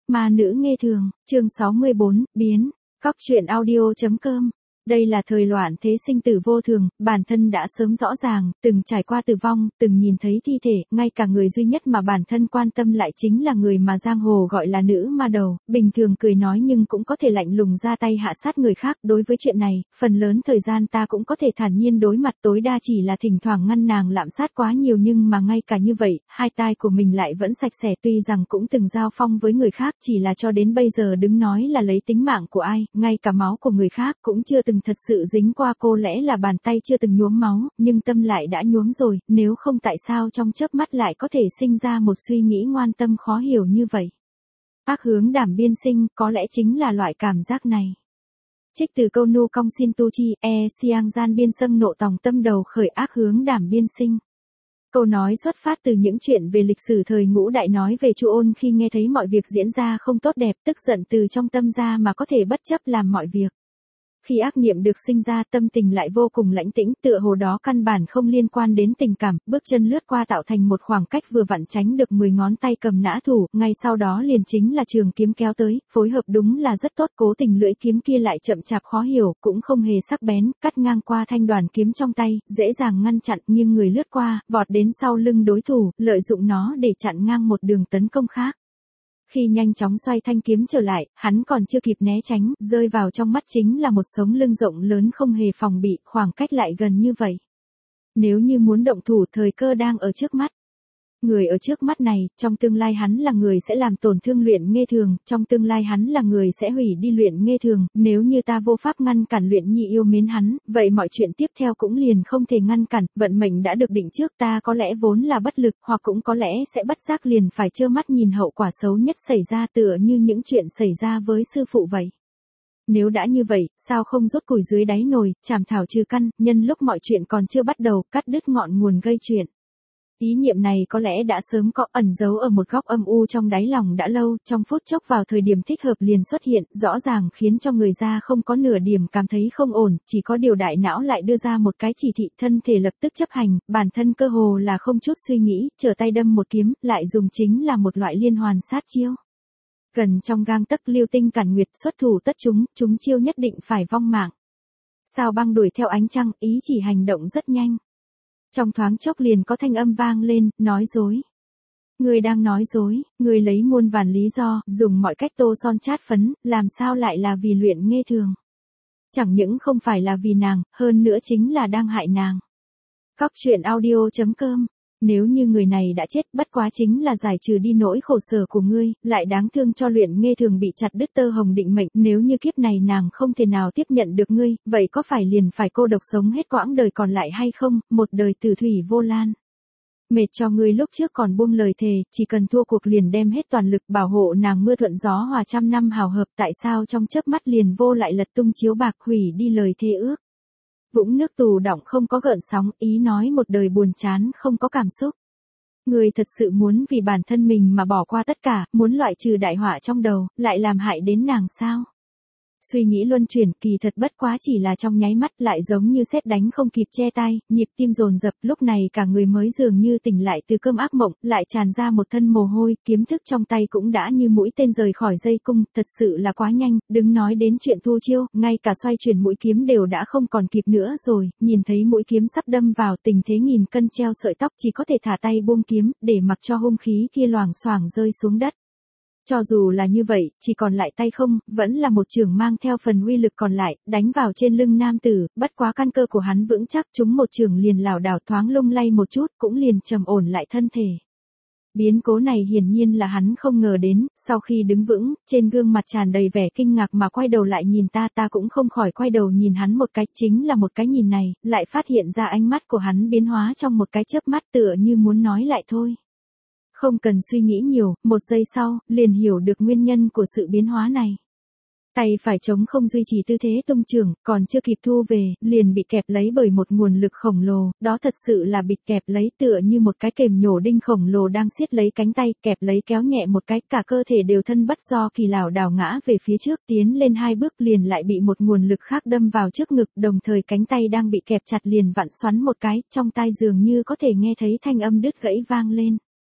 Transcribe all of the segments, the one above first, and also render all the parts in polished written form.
Ma nữ nghe thường, chương 64, biến. Cóc truyện audio.com. Đây là thời loạn thế sinh tử vô thường, bản thân đã sớm rõ ràng, từng trải qua tử vong, từng nhìn thấy thi thể, ngay cả người duy nhất mà bản thân quan tâm lại chính là người mà giang hồ gọi là nữ ma đầu, bình thường cười nói nhưng cũng có thể lạnh lùng ra tay hạ sát người khác. Đối với chuyện này, phần lớn thời gian ta cũng có thể thản nhiên đối mặt, tối đa chỉ là thỉnh thoảng ngăn nàng lạm sát quá nhiều, nhưng mà ngay cả như vậy, hai tai của mình lại vẫn sạch sẽ. Tuy rằng cũng từng giao phong với người khác, chỉ là cho đến bây giờ đứng nói là lấy tính mạng của ai, ngay cả máu của người khác cũng chưa từng thật sự dính qua. Cô lẽ là bàn tay chưa từng nhuốm máu, nhưng tâm lại đã nhuốm rồi, nếu không tại sao trong chớp mắt lại có thể sinh ra một suy nghĩ ngoan tâm khó hiểu như vậy. Ác hướng đảm biên sinh, có lẽ chính là loại cảm giác này. Trích từ câu nu cong xin tu chi, siang gian biên sâm nộ tòng tâm đầu khởi ác hướng đảm biên sinh. Câu nói xuất phát từ những chuyện về lịch sử thời Ngũ Đại, nói về Chu Ôn khi nghe thấy mọi việc diễn ra không tốt đẹp, tức giận từ trong tâm ra mà có thể bất chấp làm mọi việc. Khi ác niệm được sinh ra, tâm tình lại vô cùng lãnh tĩnh, tựa hồ đó căn bản không liên quan đến tình cảm, bước chân lướt qua tạo thành một khoảng cách vừa vặn tránh được 10 ngón tay cầm nã thủ, ngay sau đó liền chính là trường kiếm kéo tới, phối hợp đúng là rất tốt. Cố tình lưỡi kiếm kia lại chậm chạp khó hiểu, cũng không hề sắc bén, cắt ngang qua thanh đoàn kiếm trong tay, dễ dàng ngăn chặn, nghiêng người lướt qua, vọt đến sau lưng đối thủ, lợi dụng nó để chặn ngang một đường tấn công khác. Khi nhanh chóng xoay thanh kiếm trở lại, hắn còn chưa kịp né tránh, rơi vào trong mắt chính là một sống lưng rộng lớn không hề phòng bị, khoảng cách lại gần như vậy. Nếu như muốn động thủ, thời cơ đang ở trước mắt. Người ở trước mắt này, trong tương lai hắn là người sẽ làm tổn thương Luyện Nghê Thường, trong tương lai hắn là người sẽ hủy đi Luyện Nghê Thường, nếu như ta vô pháp ngăn cản Luyện Nhi yêu mến hắn, vậy mọi chuyện tiếp theo cũng liền không thể ngăn cản, vận mệnh đã được định trước, ta có lẽ vốn là bất lực, hoặc cũng có lẽ sẽ bất giác liền phải trơ mắt nhìn hậu quả xấu nhất xảy ra, tựa như những chuyện xảy ra với sư phụ vậy. Nếu đã như vậy, sao không rút củi dưới đáy nồi, chảm thảo trừ căn, nhân lúc mọi chuyện còn chưa bắt đầu, cắt đứt ngọn nguồn gây chuyện. Ý niệm này có lẽ đã sớm có ẩn giấu ở một góc âm u trong đáy lòng đã lâu, trong phút chốc vào thời điểm thích hợp liền xuất hiện, rõ ràng khiến cho người ra không có nửa điểm cảm thấy không ổn, chỉ có điều đại não lại đưa ra một cái chỉ thị, thân thể lập tức chấp hành, bản thân cơ hồ là không chút suy nghĩ, trở tay đâm một kiếm, lại dùng chính là một loại liên hoàn sát chiêu. Gần trong gang tấc, lưu tinh cản nguyệt, xuất thủ tất chúng chiêu nhất định phải vong mạng. Sao băng đuổi theo ánh trăng, ý chỉ hành động rất nhanh. Trong thoáng chốc liền có thanh âm vang lên, nói dối. Người đang nói dối, người lấy muôn vàn lý do, dùng mọi cách tô son chát phấn, làm sao lại là vì Luyện Nghê Thường. Chẳng những không phải là vì nàng, hơn nữa chính là đang hại nàng. Cóc truyện audio.com. Nếu như người này đã chết, bất quá chính là giải trừ đi nỗi khổ sở của ngươi, lại đáng thương cho Luyện Nghê Thường bị chặt đứt tơ hồng định mệnh, nếu như kiếp này nàng không thể nào tiếp nhận được ngươi, vậy có phải liền phải cô độc sống hết quãng đời còn lại hay không, một đời tử thủy vô lan. Mệt cho ngươi lúc trước còn buông lời thề, chỉ cần thua cuộc liền đem hết toàn lực bảo hộ nàng mưa thuận gió hòa trăm năm hào hợp, tại sao trong chớp mắt liền vô lại lật tung chiếu bạc, hủy đi lời thề ước. Vũng nước tù đọng không có gợn sóng, ý nói một đời buồn chán không có cảm xúc. Người thật sự muốn vì bản thân mình mà bỏ qua tất cả, muốn loại trừ đại họa trong đầu, lại làm hại đến nàng sao? Suy nghĩ luân chuyển, kỳ thật bất quá chỉ là trong nháy mắt, lại giống như sét đánh không kịp che tay, nhịp tim dồn dập, lúc này cả người mới dường như tỉnh lại từ cơn ác mộng, lại tràn ra một thân mồ hôi, kiếm thức trong tay cũng đã như mũi tên rời khỏi dây cung, thật sự là quá nhanh, đừng nói đến chuyện thu chiêu, ngay cả xoay chuyển mũi kiếm đều đã không còn kịp nữa rồi, nhìn thấy mũi kiếm sắp đâm vào, tình thế nghìn cân treo sợi tóc, chỉ có thể thả tay buông kiếm, để mặc cho hung khí kia loảng xoảng rơi xuống đất. Cho dù là như vậy, chỉ còn lại tay không, vẫn là một chưởng mang theo phần uy lực còn lại, đánh vào trên lưng nam tử, bất quá căn cơ của hắn vững chắc, chúng một chưởng liền lảo đảo thoáng lung lay một chút, cũng liền trầm ổn lại thân thể. Biến cố này hiển nhiên là hắn không ngờ đến, sau khi đứng vững, trên gương mặt tràn đầy vẻ kinh ngạc mà quay đầu lại nhìn ta cũng không khỏi quay đầu nhìn hắn một cái, chính là một cái nhìn này, lại phát hiện ra ánh mắt của hắn biến hóa trong một cái chớp mắt, tựa như muốn nói lại thôi. Không cần suy nghĩ nhiều, một giây sau, liền hiểu được nguyên nhân của sự biến hóa này. Tay phải chống không duy trì tư thế tung chưởng, còn chưa kịp thu về, liền bị kẹp lấy bởi một nguồn lực khổng lồ, đó thật sự là bị kẹp lấy, tựa như một cái kềm nhổ đinh khổng lồ đang siết lấy cánh tay, kẹp lấy kéo nhẹ một cái, cả cơ thể đều thân bất do kỳ lảo đảo ngã về phía trước, tiến lên hai bước liền lại bị một nguồn lực khác đâm vào trước ngực, đồng thời cánh tay đang bị kẹp chặt liền vặn xoắn một cái, trong tai dường như có thể nghe thấy thanh âm đứt gãy vang lên.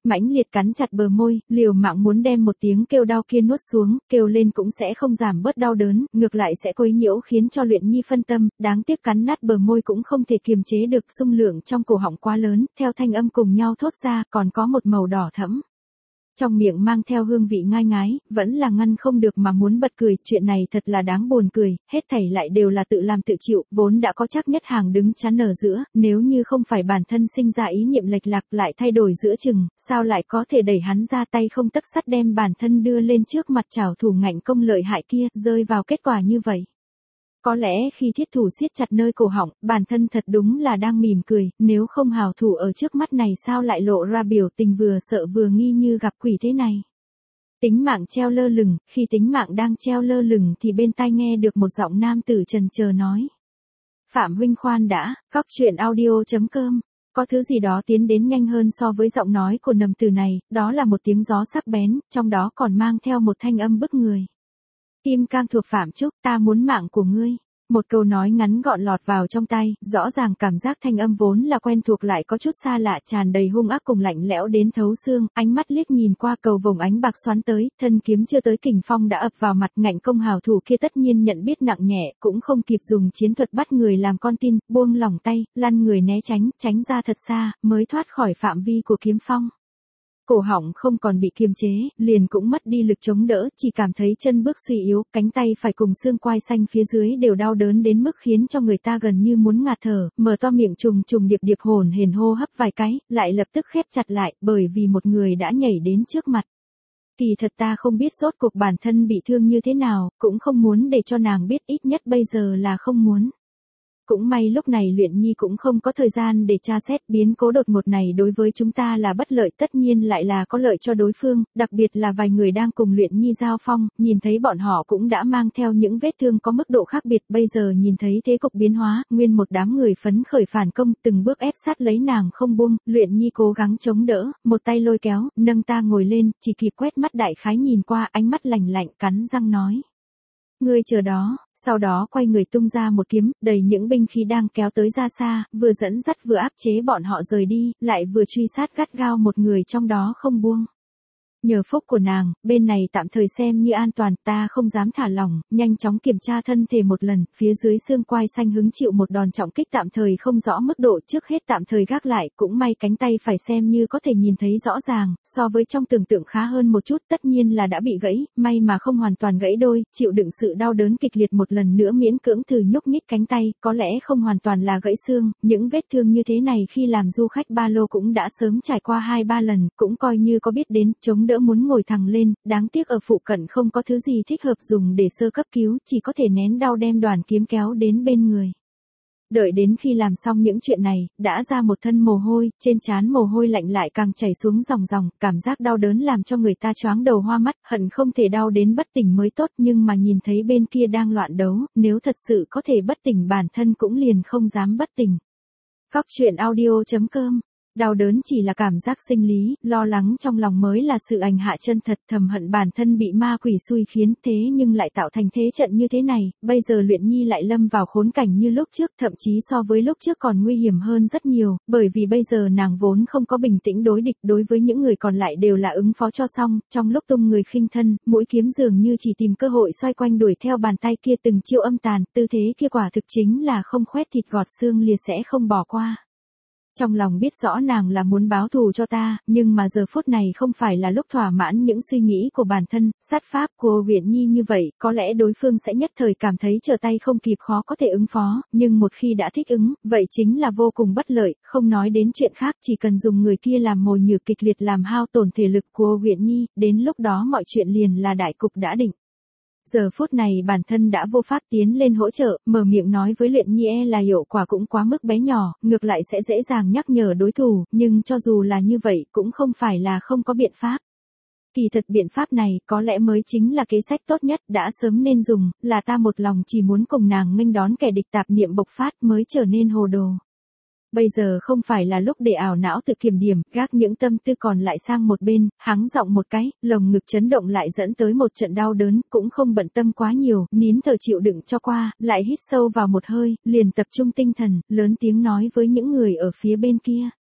mãnh liệt cắn chặt bờ môi, liều mạng muốn đem một tiếng kêu đau kia nuốt xuống, kêu lên cũng sẽ không giảm bớt đau đớn, ngược lại sẽ quấy nhiễu khiến cho Luyện Nhi phân tâm, đáng tiếc cắn nát bờ môi cũng không thể kiềm chế được, xung lượng trong cổ họng quá lớn, theo thanh âm cùng nhau thốt ra, còn có một màu đỏ thẫm. Trong miệng mang theo hương vị ngai ngái, vẫn là ngăn không được mà muốn bật cười, chuyện này thật là đáng buồn cười, hết thảy lại đều là tự làm tự chịu, vốn đã có chắc nhất hàng đứng chắn ở giữa, nếu như không phải bản thân sinh ra ý niệm lệch lạc lại thay đổi giữa chừng, sao lại có thể đẩy hắn ra tay không tấc sắt đem bản thân đưa lên trước mặt trảo thủ ngạnh công lợi hại kia, rơi vào kết quả như vậy. Có lẽ khi thiết thủ siết chặt nơi cổ họng, bản thân thật đúng là đang mỉm cười, nếu không hào thủ ở trước mắt này sao lại lộ ra biểu tình vừa sợ vừa nghi như gặp quỷ thế này. Tính mạng treo lơ lửng, khi tính mạng đang treo lơ lửng thì bên tai nghe được một giọng nam tử trần chờ nói. Phạm huynh khoan đã, cóc truyện audio.com. Có thứ gì đó tiến đến nhanh hơn so với giọng nói của nầm tử này, đó là một tiếng gió sắc bén, trong đó còn mang theo một thanh âm bức người. Kim cang thuộc Phạm Trúc, ta muốn mạng của ngươi. Một câu nói ngắn gọn lọt vào trong tay, rõ ràng cảm giác thanh âm vốn là quen thuộc lại có chút xa lạ, tràn đầy hung ác cùng lạnh lẽo đến thấu xương, ánh mắt liếc nhìn qua cầu vồng ánh bạc xoắn tới, thân kiếm chưa tới kình phong đã ập vào mặt, ngạnh công hào thủ kia tất nhiên nhận biết nặng nhẹ, cũng không kịp dùng chiến thuật bắt người làm con tin, buông lỏng tay, lăn người né tránh ra thật xa, mới thoát khỏi phạm vi của kiếm phong. Cổ họng không còn bị kiềm chế, liền cũng mất đi lực chống đỡ, chỉ cảm thấy chân bước suy yếu, cánh tay phải cùng xương quai xanh phía dưới đều đau đớn đến mức khiến cho người ta gần như muốn ngạt thở, mở to miệng trùng trùng điệp hổn hển hô hấp vài cái, lại lập tức khép chặt lại, bởi vì một người đã nhảy đến trước mặt. Kỳ thật ta không biết rốt cuộc bản thân bị thương như thế nào, cũng không muốn để cho nàng biết, ít nhất bây giờ là không muốn. Cũng may lúc này Luyện Nhi cũng không có thời gian để tra xét, biến cố đột ngột này đối với chúng ta là bất lợi, tất nhiên lại là có lợi cho đối phương, đặc biệt là vài người đang cùng Luyện Nhi giao phong, nhìn thấy bọn họ cũng đã mang theo những vết thương có mức độ khác biệt, bây giờ nhìn thấy thế cục biến hóa, nguyên một đám người phấn khởi phản công, từng bước ép sát lấy nàng không buông, Luyện Nhi cố gắng chống đỡ, một tay lôi kéo, nâng ta ngồi lên, chỉ kịp quét mắt đại khái nhìn qua, ánh mắt lạnh lạnh cắn răng nói. Ngươi chờ đó, sau đó quay người tung ra một kiếm, đầy những binh khí đang kéo tới ra xa, vừa dẫn dắt vừa áp chế bọn họ rời đi, lại vừa truy sát gắt gao một người trong đó không buông. Nhờ phúc của nàng, bên này tạm thời xem như an toàn, ta không dám thả lỏng, nhanh chóng kiểm tra thân thể một lần, phía dưới xương quai xanh hứng chịu một đòn trọng kích tạm thời không rõ mức độ, trước hết tạm thời gác lại, cũng may cánh tay phải xem như có thể nhìn thấy rõ ràng, so với trong tưởng tượng khá hơn một chút, tất nhiên là đã bị gãy, may mà không hoàn toàn gãy đôi, chịu đựng sự đau đớn kịch liệt một lần nữa miễn cưỡng thử nhúc nhích cánh tay, có lẽ không hoàn toàn là gãy xương, những vết thương như thế này khi làm du khách ba lô cũng đã sớm trải qua 2-3 lần, cũng coi như có biết đến, chống đỡ muốn ngồi thẳng lên, đáng tiếc ở phụ cận không có thứ gì thích hợp dùng để sơ cấp cứu, chỉ có thể nén đau đem đoàn kiếm kéo đến bên người. Đợi đến khi làm xong những chuyện này, đã ra một thân mồ hôi, trên trán mồ hôi lạnh lại càng chảy xuống ròng ròng, cảm giác đau đớn làm cho người ta choáng đầu hoa mắt, hận không thể đau đến bất tỉnh mới tốt, nhưng mà nhìn thấy bên kia đang loạn đấu, nếu thật sự có thể bất tỉnh bản thân cũng liền không dám bất tỉnh. Cóc truyện audio.com. Đau đớn chỉ là cảm giác sinh lý, lo lắng trong lòng mới là sự hành hạ chân thật, thầm hận bản thân bị ma quỷ xui khiến, thế nhưng lại tạo thành thế trận như thế này, bây giờ Luyện Nhi lại lâm vào khốn cảnh như lúc trước, thậm chí so với lúc trước còn nguy hiểm hơn rất nhiều, bởi vì bây giờ nàng vốn không có bình tĩnh đối địch, đối với những người còn lại đều là ứng phó cho xong, trong lúc tung người khinh thân, mũi kiếm dường như chỉ tìm cơ hội xoay quanh đuổi theo bàn tay kia từng chiêu âm tàn, tư thế kia quả thực chính là không khoét thịt gọt xương lìa sẽ không bỏ qua. Trong lòng biết rõ nàng là muốn báo thù cho ta, nhưng mà giờ phút này không phải là lúc thỏa mãn những suy nghĩ của bản thân, sát pháp của Luyện Nhi như vậy, có lẽ đối phương sẽ nhất thời cảm thấy trở tay không kịp khó có thể ứng phó, nhưng một khi đã thích ứng, vậy chính là vô cùng bất lợi, không nói đến chuyện khác, chỉ cần dùng người kia làm mồi nhử kịch liệt làm hao tổn thể lực của Luyện Nhi, đến lúc đó mọi chuyện liền là đại cục đã định. Giờ phút này bản thân đã vô pháp tiến lên hỗ trợ, mở miệng nói với Luyện Nhi là hiệu quả cũng quá mức bé nhỏ, ngược lại sẽ dễ dàng nhắc nhở đối thủ, nhưng cho dù là như vậy cũng không phải là không có biện pháp. Kỳ thật biện pháp này có lẽ mới chính là kế sách tốt nhất đã sớm nên dùng, là ta một lòng chỉ muốn cùng nàng nghênh đón kẻ địch tạp niệm bộc phát mới trở nên hồ đồ. Bây giờ không phải là lúc để ảo não tự kiểm điểm, gác những tâm tư còn lại sang một bên, hắng giọng một cái, lồng ngực chấn động lại dẫn tới một trận đau đớn, cũng không bận tâm quá nhiều, nín thở chịu đựng cho qua, lại hít sâu vào một hơi, liền tập trung tinh thần, lớn tiếng nói với những người ở phía bên kia.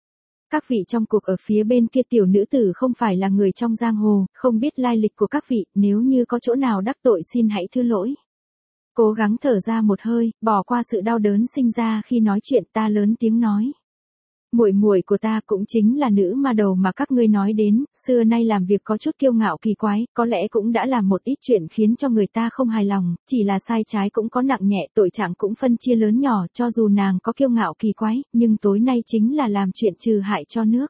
Các vị trong cuộc ở phía bên kia tiểu nữ tử không phải là người trong giang hồ, không biết lai lịch của các vị, nếu như có chỗ nào đắc tội xin hãy thứ lỗi. Cố gắng thở ra một hơi, bỏ qua sự đau đớn sinh ra khi nói chuyện, ta lớn tiếng nói. Muội muội của ta cũng chính là nữ ma đầu mà các ngươi nói đến, xưa nay làm việc có chút kiêu ngạo kỳ quái, có lẽ cũng đã làm một ít chuyện khiến cho người ta không hài lòng, chỉ là sai trái cũng có nặng nhẹ, tội trạng cũng phân chia lớn nhỏ, cho dù nàng có kiêu ngạo kỳ quái, nhưng tối nay chính là làm chuyện trừ hại cho nước.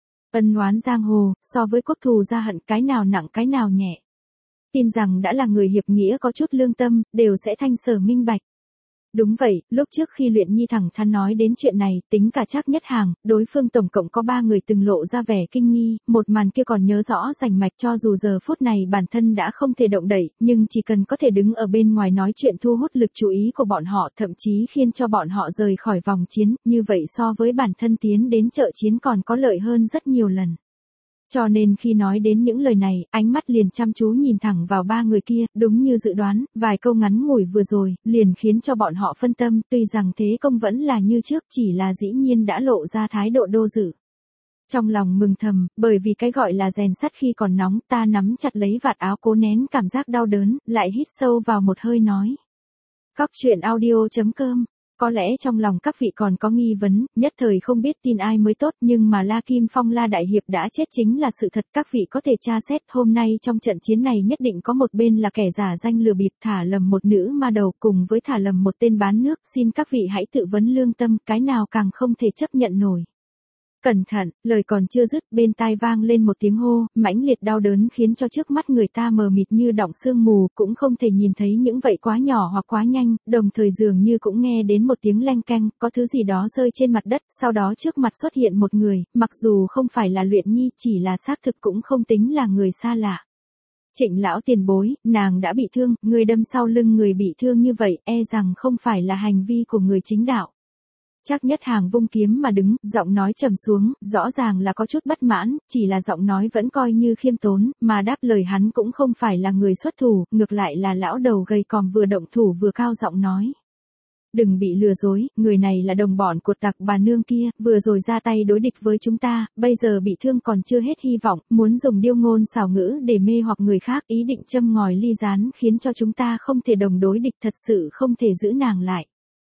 Ân oán giang hồ, so với quốc thù gia hận, cái nào nặng cái nào nhẹ. Tin rằng đã là người hiệp nghĩa có chút lương tâm, đều sẽ thanh sở minh bạch. Đúng vậy, lúc trước khi Luyện Nhi thẳng thắn nói đến chuyện này, tính cả Trác Nhất Hàng, đối phương tổng cộng có 3 người từng lộ ra vẻ kinh nghi, một màn kia còn nhớ rõ rành mạch, cho dù giờ phút này bản thân đã không thể động đậy, nhưng chỉ cần có thể đứng ở bên ngoài nói chuyện thu hút lực chú ý của bọn họ, thậm chí khiến cho bọn họ rời khỏi vòng chiến, như vậy so với bản thân tiến đến chợ chiến còn có lợi hơn rất nhiều lần. Cho nên khi nói đến những lời này, ánh mắt liền chăm chú nhìn thẳng vào 3 người kia, đúng như dự đoán, vài câu ngắn ngủi vừa rồi, liền khiến cho bọn họ phân tâm, tuy rằng thế công vẫn là như trước, chỉ là dĩ nhiên đã lộ ra thái độ đô dự. Trong lòng mừng thầm, bởi vì cái gọi là rèn sắt khi còn nóng, ta nắm chặt lấy vạt áo cố nén cảm giác đau đớn, lại hít sâu vào một hơi nói. Cóc truyện audio.com. Có lẽ trong lòng các vị còn có nghi vấn, nhất thời không biết tin ai mới tốt, nhưng mà La Kim Phong La Đại Hiệp đã chết chính là sự thật, các vị có thể tra xét, hôm nay trong trận chiến này nhất định có một bên là kẻ giả danh lừa bịp, thả lầm một nữ ma đầu cùng với thả lầm một tên bán nước, xin các vị hãy tự vấn lương tâm, cái nào càng không thể chấp nhận nổi. Cẩn thận, lời còn chưa dứt, bên tai vang lên một tiếng hô, mãnh liệt đau đớn khiến cho trước mắt người ta mờ mịt như đọng sương mù, cũng không thể nhìn thấy những vậy quá nhỏ hoặc quá nhanh, đồng thời dường như cũng nghe đến một tiếng leng keng, có thứ gì đó rơi trên mặt đất, sau đó trước mặt xuất hiện một người, mặc dù không phải là Luyện Nhi, chỉ là xác thực cũng không tính là người xa lạ. Trịnh lão tiền bối, nàng đã bị thương, người đâm sau lưng người bị thương như vậy, e rằng không phải là hành vi của người chính đạo. Trác Nhất Hàng vung kiếm mà đứng, giọng nói trầm xuống, rõ ràng là có chút bất mãn, chỉ là giọng nói vẫn coi như khiêm tốn, mà đáp lời hắn cũng không phải là người xuất thủ, ngược lại là lão đầu gầy còm vừa động thủ vừa cao giọng nói. Đừng bị lừa dối, người này là đồng bọn của Tặc bà nương kia, vừa rồi ra tay đối địch với chúng ta, bây giờ bị thương còn chưa hết hy vọng, muốn dùng điêu ngôn xảo ngữ để mê hoặc người khác, ý định châm ngòi ly gián khiến cho chúng ta không thể đồng đối địch, thật sự không thể giữ nàng lại.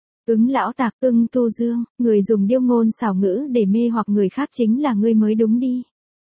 Lão Tặc, Ưng Tu Dương, người dùng điêu ngôn xảo ngữ để mê hoặc người khác chính là ngươi mới đúng đi.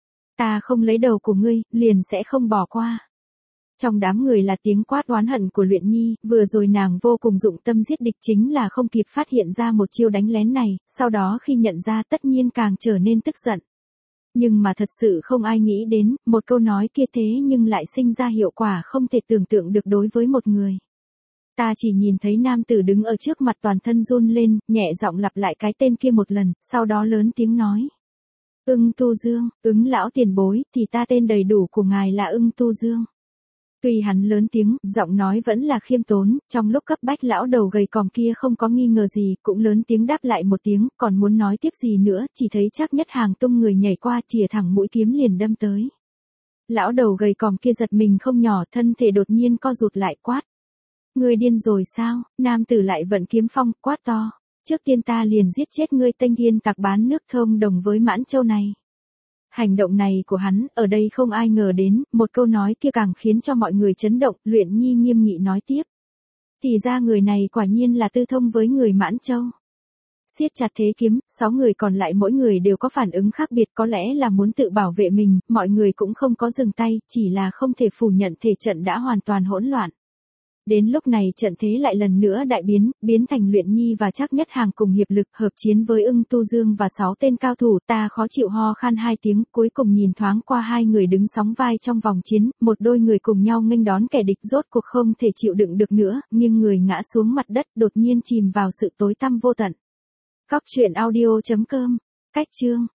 Ta không lấy đầu của ngươi, liền sẽ không bỏ qua. Trong đám người là tiếng quát oán hận của Luyện Nhi, vừa rồi nàng vô cùng dụng tâm giết địch chính là không kịp phát hiện ra một chiêu đánh lén này, sau đó khi nhận ra tất nhiên càng trở nên tức giận. Nhưng mà thật sự không ai nghĩ đến, một câu nói kia thế nhưng lại sinh ra hiệu quả không thể tưởng tượng được đối với một người. Ta chỉ nhìn thấy nam tử đứng ở trước mặt toàn thân run lên, nhẹ giọng lặp lại cái tên kia một lần, sau đó lớn tiếng nói. Ưng Tu Dương, lão tiền bối, thì ta tên đầy đủ của ngài là Ưng Tu Dương. Tuy hắn lớn tiếng, giọng nói vẫn là khiêm tốn, trong lúc cấp bách lão đầu gầy còm kia không có nghi ngờ gì, cũng lớn tiếng đáp lại một tiếng, còn muốn nói tiếp gì nữa, chỉ thấy Trác Nhất Hàng tung người nhảy qua, chìa thẳng mũi kiếm liền đâm tới. Lão đầu gầy còm kia giật mình không nhỏ, thân thể đột nhiên co rụt lại quát. Ngươi điên rồi sao? Nam tử lại vận kiếm phong, quát to. Trước tiên ta liền giết chết ngươi Tênh Thiên Tặc bán nước thông đồng với Mãn Châu này. Hành động này của hắn, ở đây không ai ngờ đến, một câu nói kia càng khiến cho mọi người chấn động, Luyện Nhi nghiêm nghị nói tiếp. Thì ra người này quả nhiên là tư thông với người Mãn Châu. Siết chặt thế kiếm, 6 người còn lại mỗi người đều có phản ứng khác biệt, có lẽ là muốn tự bảo vệ mình, mọi người cũng không có dừng tay, chỉ là không thể phủ nhận thể trận đã hoàn toàn hỗn loạn. Đến lúc này trận thế lại lần nữa đại biến thành Luyện Nhi và Trác Nhất Hàng cùng hiệp lực hợp chiến với Ưng Tu Dương và 6 tên cao thủ, ta khó chịu ho khan 2 tiếng, cuối cùng nhìn thoáng qua 2 người đứng sóng vai trong vòng chiến, một đôi người cùng nhau nghênh đón kẻ địch rốt cuộc không thể chịu đựng được nữa, nhưng người ngã xuống mặt đất đột nhiên chìm vào sự tối tăm vô tận. Cóc truyện audio.com, cách chương